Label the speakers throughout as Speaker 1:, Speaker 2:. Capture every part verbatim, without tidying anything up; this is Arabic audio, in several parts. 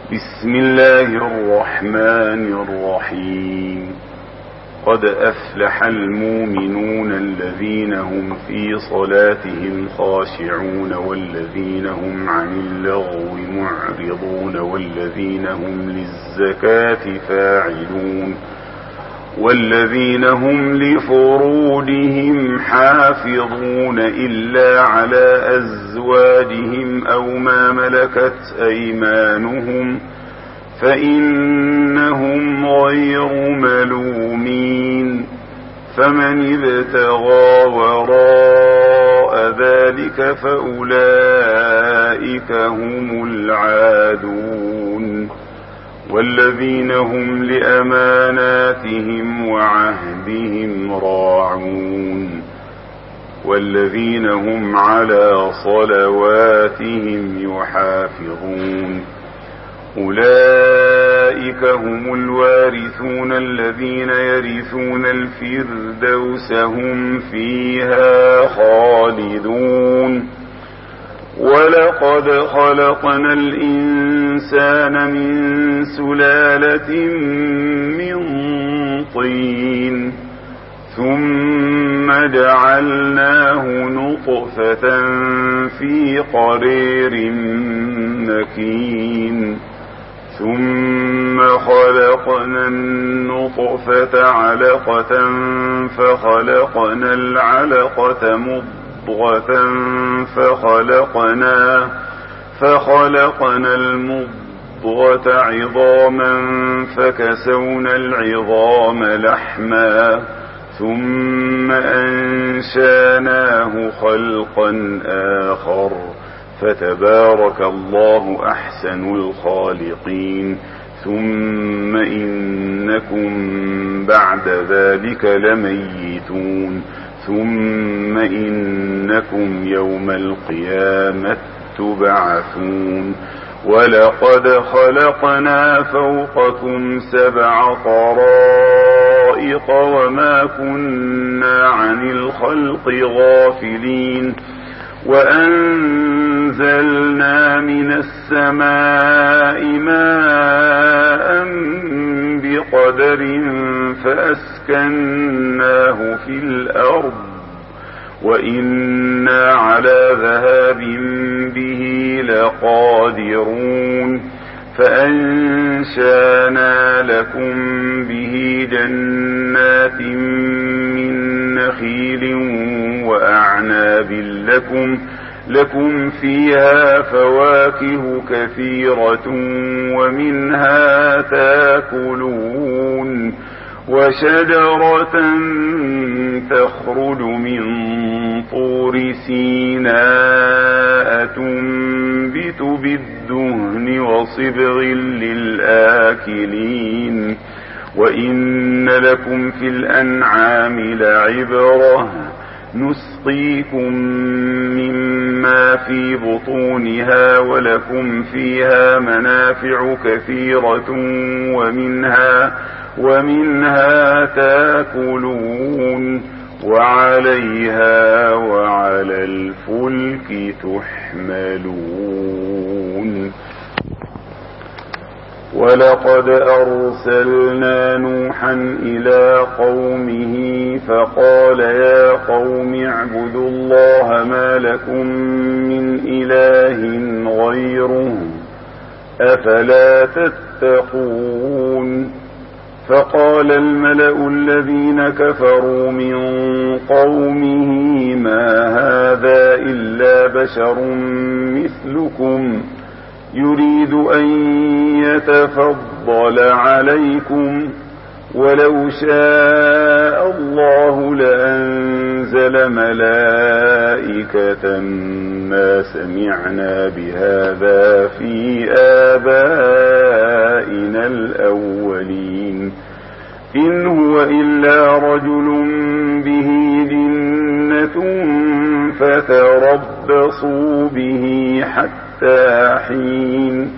Speaker 1: بسم الله الرحمن الرحيم. قد أفلح المؤمنون الذين هم في صلاتهم خاشعون والذين هم عن اللغو معرضون والذين هم للزكاة فاعلون والذين هم لفروجهم حافظون إلا على أزواجهم أو ما ملكت أيمانهم فإنهم غير ملومين. فمن ابتغى وراء ذلك فأولئك هم العادون. والذين هم لأماناتهم وعهدهم راعون والذين هم على صلواتهم يحافظون. أولئك هم الوارثون الذين يرثون الفردوس هم فيها خالدون. ولقد خلقنا الإنسان من سلالة من طين ثم جعلناه نطفة في قرير مكين ثم خلقنا النطفة علقة فخلقنا العلقة مضغة فخلقنا فخلقنا المضغة عظاما فكسونا العظام لحما ثم أنشاناه خلقا آخر فتبارك الله أحسن الخالقين. ثم إنكم بعد ذلك لميتون ثم إنكم يوم القيامة تبعثون. ولقد خلقنا فوقكم سبع طرائق وما كنا عن الخلق غافلين وأنزلنا من السماء ماء بقدر فأسكناه في الأرض وإنا على ذهاب به لقادرون. فأنشأنا لكم به جنات من نخيل وأعناب لكم لكم فيها فواكه كثيرة ومنها تاكلون. وشجرة تخرج من طور سيناء تنبت بالدهن وصبغ للآكلين. وإن لكم في الأنعام لعبرة نسقيكم مما في بطونها ولكم فيها منافع كثيرة ومنها ومنها تاكلون وعليها وعلى الفلك تحملون. ولقد أرسلنا نوحا إلى قومه فقال يا قوم اعبدوا الله ما لكم من إله غيره أفلا تتقون. فقال الملأ الذين كفروا من قومه ما هذا إلا بشر مثلكم يريد أن يتفضل عليكم ولو شاء الله لأنزل ملائكة ما سمعنا بهذا في آبائنا الأولين إن هو إلا رجل به جنة فتربصوا به حتى حين.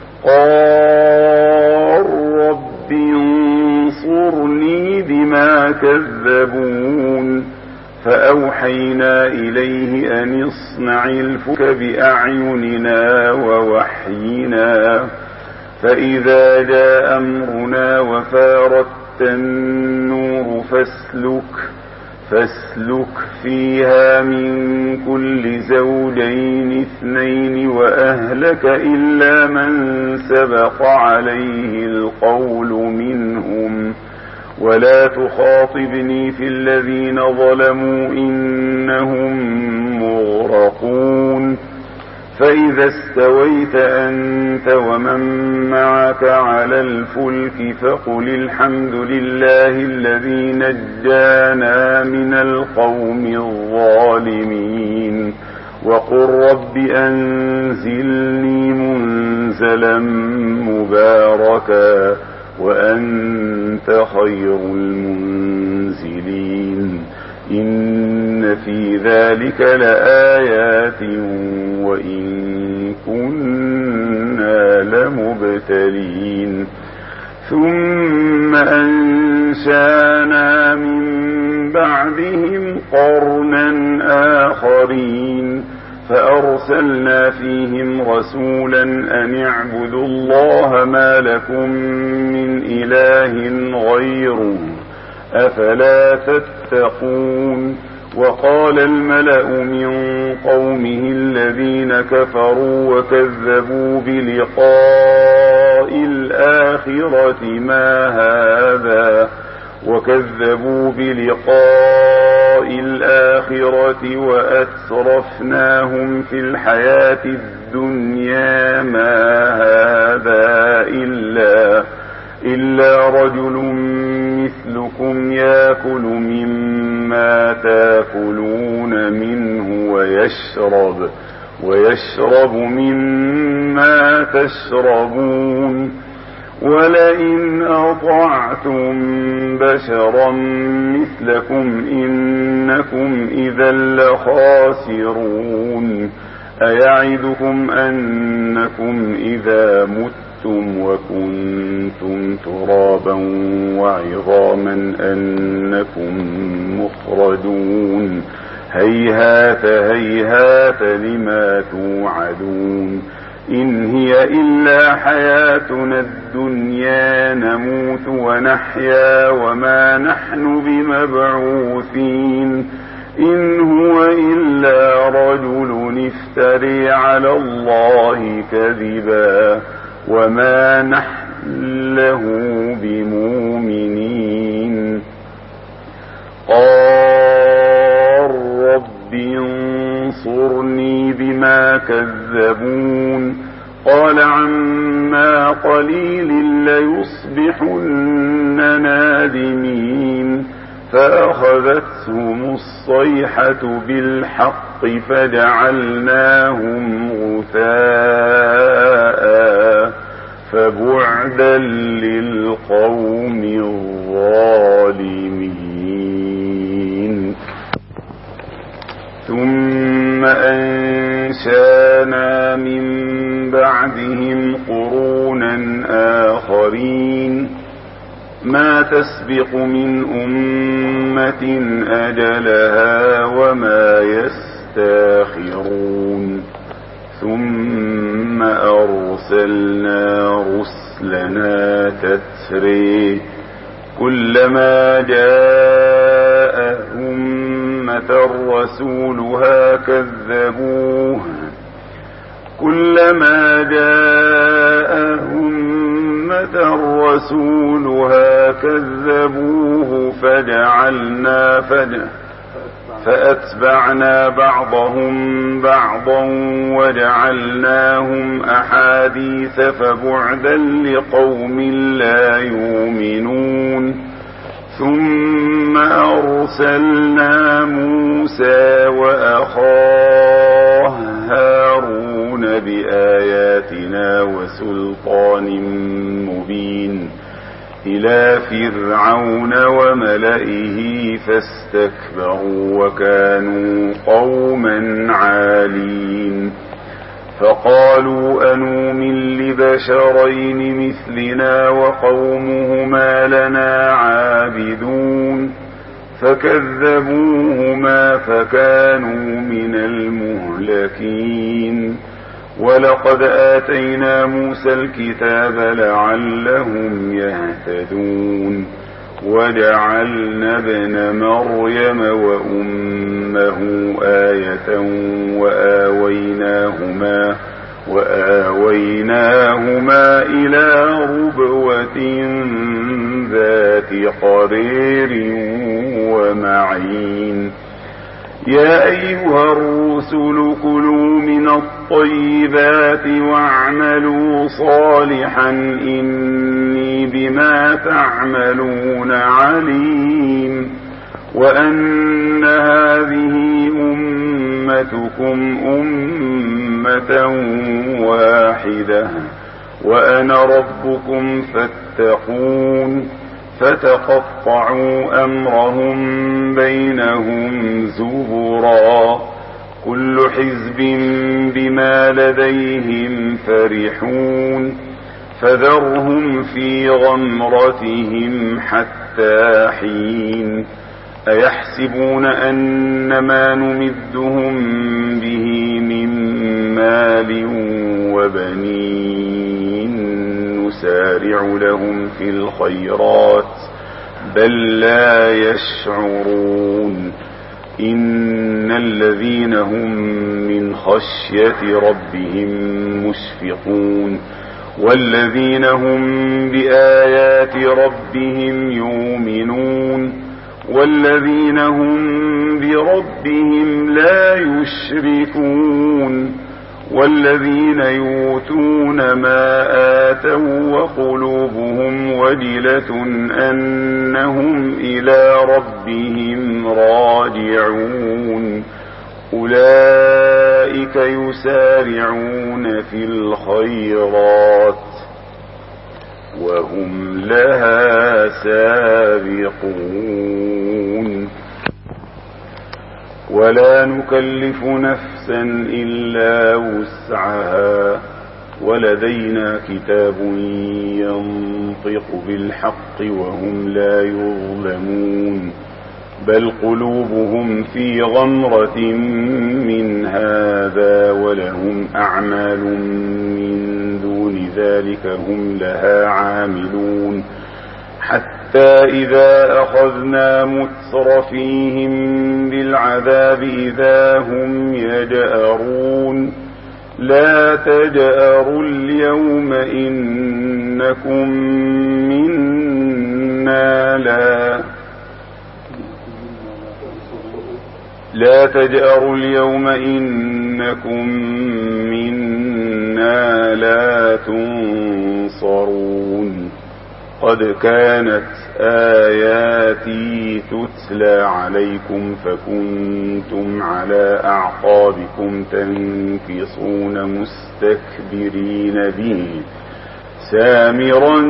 Speaker 1: قال رب انصرني بما كذبون. فأوحينا إليه أن اصنع الفلك بأعيننا ووحينا فإذا جاء أمرنا وفارت النور فاسلك فاسلك فيها من كل زوجين اثنين وأهلك إلا من سبق عليه القول منهم ولا تخاطبني في الذين ظلموا إنهم مغرقون فإذا استويت أنت ومن معك على الفلك فقل الحمد لله الذي نجانا من القوم الظالمين وقل رب أنزلني منزلا مباركا وأنت خير المنزلين إن في ذلك لآيات وإن كنا لمبتلين ثم أنشأنا من بعدهم قرنا آخرين فأرسلنا فيهم رسولا أن اعبدوا الله ما لكم من إله غيره أفلا تتقون وقال الملأ من قومه الذين كفروا وكذبوا بلقاء الآخرة ما هذا وكذبوا بلقاء الآخرة وأترفناهم في الحياة الدنيا ما هذا إلا إلا رجل مثلكم يأكل مما تأكلون منه ويشرب ويشرب مما تشربون ولئن أطعتم بشرا مثلكم إنكم إذا لخاسرون أيعدكم أنكم إذا متم وكنتم ترابا وعظاما أنكم مخرجون هيهات هيهات لما توعدون إن هي إلا حياتنا الدنيا نموت ونحيا وما نحن بمبعوثين إن هو إلا رجل افتري على الله كذبا وما نحن له بمؤمنين قال رب انصرني بما كذبون قال عما قليل ليصبحن نادمين فأخذتهم الصيحة بالحق فجعلناهم غثاء فبعدا للقوم الظالمين ثم أنشأنا من بعدهم قرونا آخرين ما تسبق من أمة أجلها وما يستاخرون ثم أرسلنا رسلنا تتري كلما جاء أمة رسولها كذبوه كلما جاء أمة رسولها كذبوه فجعلنا فجأة فأتبعنا بعضهم بعضا وجعلناهم أحاديث فبعدا لقوم لا يؤمنون ثم أرسلنا موسى وأخاه هارون بآياتنا وسلطان مبين إلى فرعون وملئه فاستكبروا وكانوا قوما عالين فقالوا أنؤمن لبشرين مثلنا وقومهما لنا عابدون فكذبوهما فكانوا من المهلكين ولقد آتينا موسى الكتاب لعلهم يهتدون وجعلنا ابن مريم وأمه آية وآويناهما وآويناهما إلى ربوة ذات قرير ومعين يا أيها الرسل كلوا من الطيبات واعملوا صالحا إني بما تعملون عليم وأن هذه أمتكم أمة واحدة وأنا ربكم فاتقون فتقطعوا أمرهم بينهم زبرا كل حزب بما لديهم فرحون فذرهم في غمرتهم حتى حين أيحسبون أن ما نمدهم به من مال وبنين نسارع لهم في الخيرات بل لا يشعرون إن الذين هم من خشية ربهم مشفقون والذين هم بآيات ربهم يؤمنون والذين هم بربهم لا يشركون والذين يؤتون ما آتوا وقلوبهم وجلة أنهم إلى ربهم راجعون أولئك يسارعون في الخيرات وهم لها سابقون ولا نكلف نفسا إلا وسعها ولدينا كتاب ينطق بالحق وهم لا يظلمون بل قلوبهم في غمرة من هذا ولهم أعمال من دون ذلك هم لها عاملون حتى إذا أخذنا مترفيهم بالعذاب إذا هم يجأرون لا تجأروا اليوم إنكم منا لا لا تجأروا اليوم إنكم منا لا تنصرون قد كانت آياتي تتلى عليكم فكنتم على أعقابكم تنكصون مستكبرين به سامرا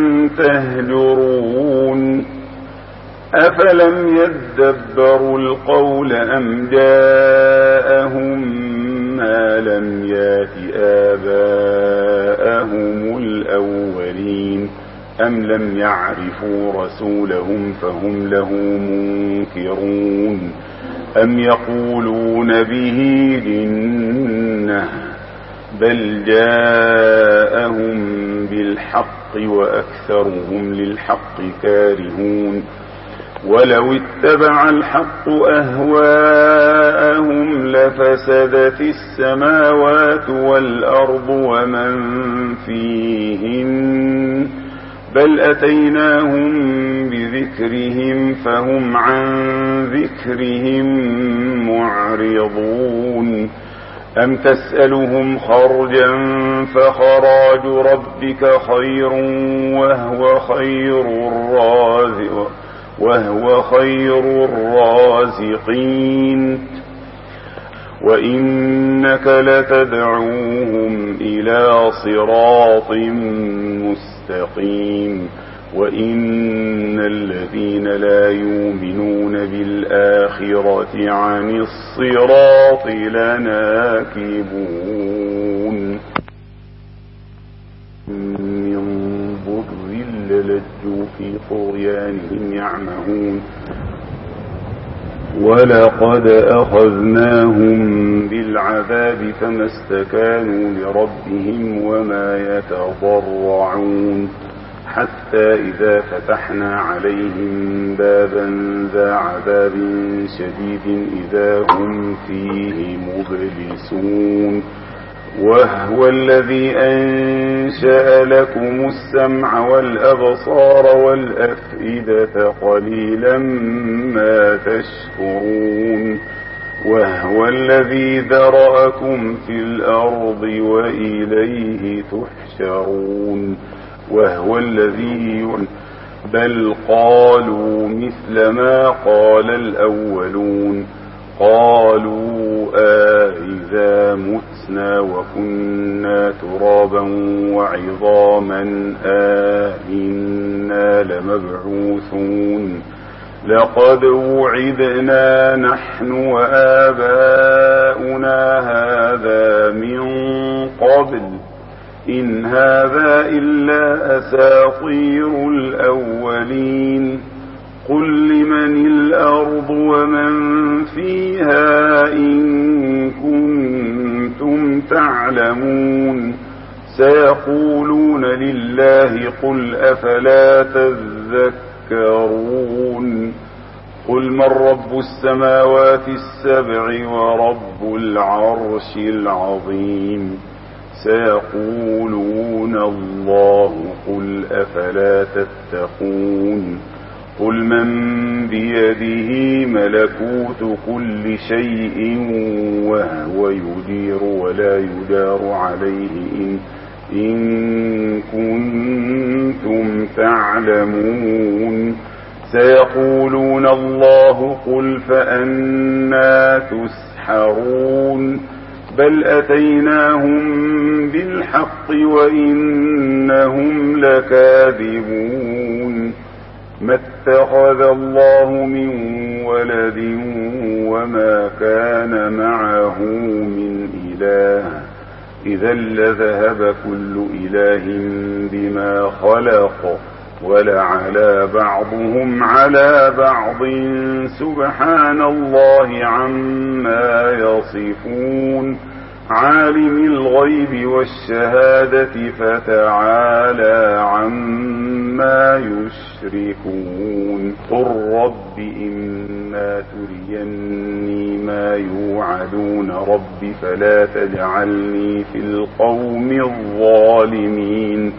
Speaker 1: تهجرون أفلم يدبروا القول أم جاءهم ما لم يات آباءهم الأولين أم لم يعرفوا رسولهم فهم له منكرون أم يقولون به جنة بل جاءهم بالحق وأكثرهم للحق كارهون ولو اتبع الحق أهواءهم لفسدت السماوات والأرض ومن فيهن بل أتيناهم بذكرهم فهم عن ذكرهم معرضون أم تسألهم خرجا فخراج ربك خير وهو خير الرازق وهو خير الرازقين وإنك لتدعوهم إلى صراط مستقيم وإن الذين لا يؤمنون بالآخرة عن الصراط لناكبون من ضر للجوا في طغيانهم يعمهون ولقد أخذناهم بالعذاب فما استكانوا لربهم وما يتضرعون حتى إذا فتحنا عليهم بابا ذا عذاب شديد إذا هم فيه مبلسون وهو الذي أنشأ لكم السمع والأبصار والأفئدة قليلا ما تشكرون وهو الذي ذرأكم في الأرض وإليه تحشرون وهو الذي بل قالوا مثل ما قال الأولون قالوا أإذا متنا وكنا ترابا وعظاما أإنا لمبعوثون لقد وعدنا نحن وآباؤنا هذا من قبل إن هذا إلا أساطير الأولين قل لمن الأرض ومن فيها إن كنتم تعلمون سيقولون لله قل أفلا تذكرون قل من رب السماوات السبع ورب العرش العظيم سيقولون الله قل أفلا تتقون قل من بيده ملكوت كل شيء وهو يدير ولا يدار عليه إن, إن كنتم تعلمون سيقولون الله قل فأنا تسحرون بل أتيناهم بالحق وإنهم لكاذبون ما اتخذ الله من ولد وما كان معه من إله إذا لذهب كل إله بما خلق ولعلى بعضهم على بعض سبحان الله عما يصفون عالم الغيب والشهادة فتعالى عما يشركون قل رب إما تريني ما يوعدون رب فلا تجعلني في القوم الظالمين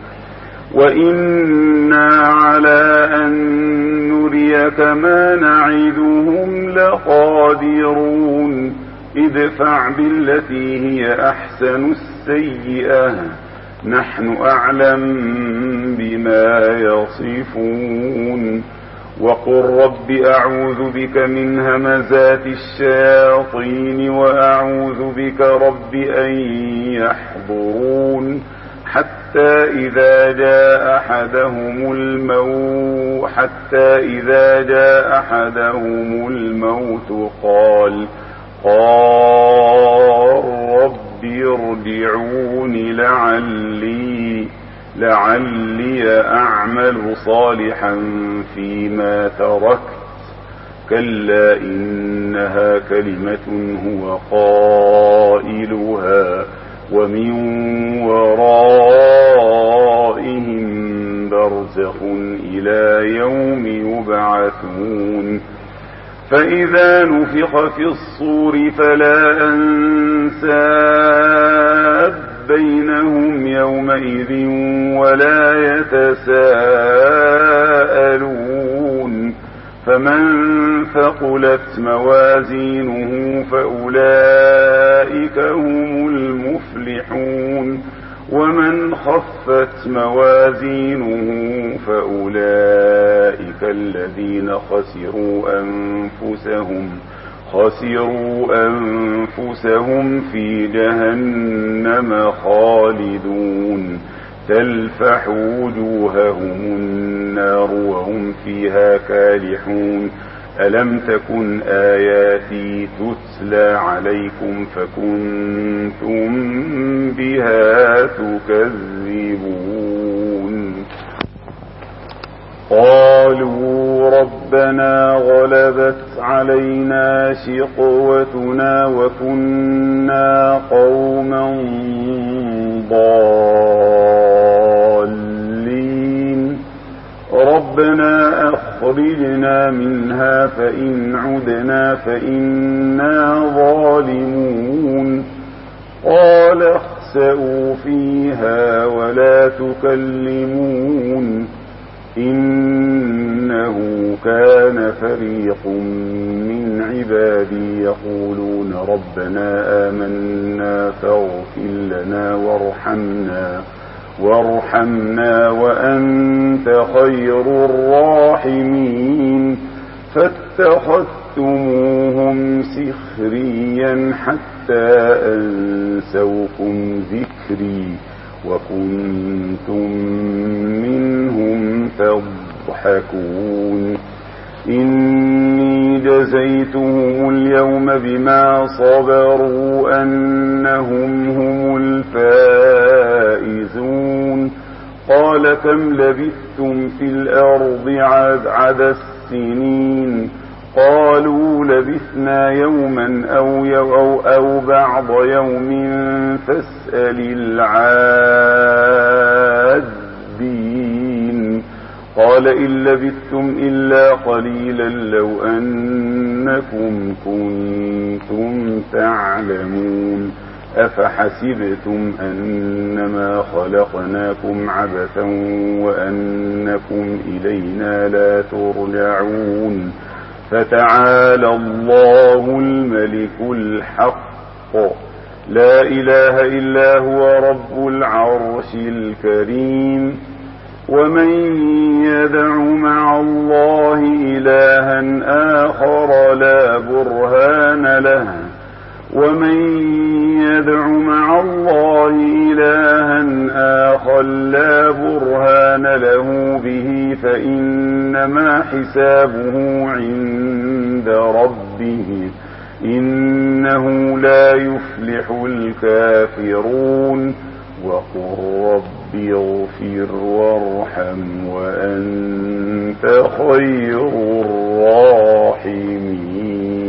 Speaker 1: وإنا على أن نريك ما نعدهم لقادرون ادفع بالتي هي أحسن السيئة نحن أعلم بما يصفون وقل رب أعوذ بك من همزات الشياطين وأعوذ بك رب أن يحضرون حتى إذا جاء أحدهم الموت حتى إذا جاء أحدهم الموت قال قال رب ارجعون لعلي لعلي أعمل صالحا فيما تركت كلا إنها كلمة هو قائلها ومن ورائهم برزخ إلى يوم يبعثون فإذا نفخ في الصور فلا أنساب بينهم يومئذ ولا يتساءلون فمن ثقلت موازينه فأولئك هم المفلحون ومن خفت موازينه فأولئك الذين خسروا أنفسهم خسروا أنفسهم في جهنم خالدون تلفح وجوههم النار وهم فيها كالحون ألم تكن آياتي تتلى عليكم فكنتم بها تكذبون. قالوا ربنا غلبت علينا شقوتنا وكنا قوما ضالين ربنا أخرجنا منها فإن عدنا فإنا ظالمون قال اخسئوا فيها ولا تكلمون إنه كان فريق من عبادي يقولون ربنا آمنا فاغفر لنا وارحمنا وارحمنا وأنت خير الراحمين فاتخذتموهم سخريا حتى أنسوكم ذكري وكنتم منهم تضحكون إني جزيتهم اليوم بما صبروا أنهم هم الفائزون قال كم لبثتم في الأرض عدد السنين قالوا لبثنا يوما أو, أو, أو بعض يوم فاسأل العادين قال إن لبثتم إلا قليلا لو أنكم كنتم تعلمون أفحسبتم أنما خلقناكم عبثا وأنكم إلينا لا ترجعون فتعالى الله الملك الحق لا إله إلا هو رب العرش الكريم ومن يدع مع الله إلها آخر لا برهان له ومن يدع مع الله إلها آخر لا برهان له به فإنما حسابه عند ربه إنه لا يفلح الكافرون وقل رب اغفر وارحم وأنت خير الراحمين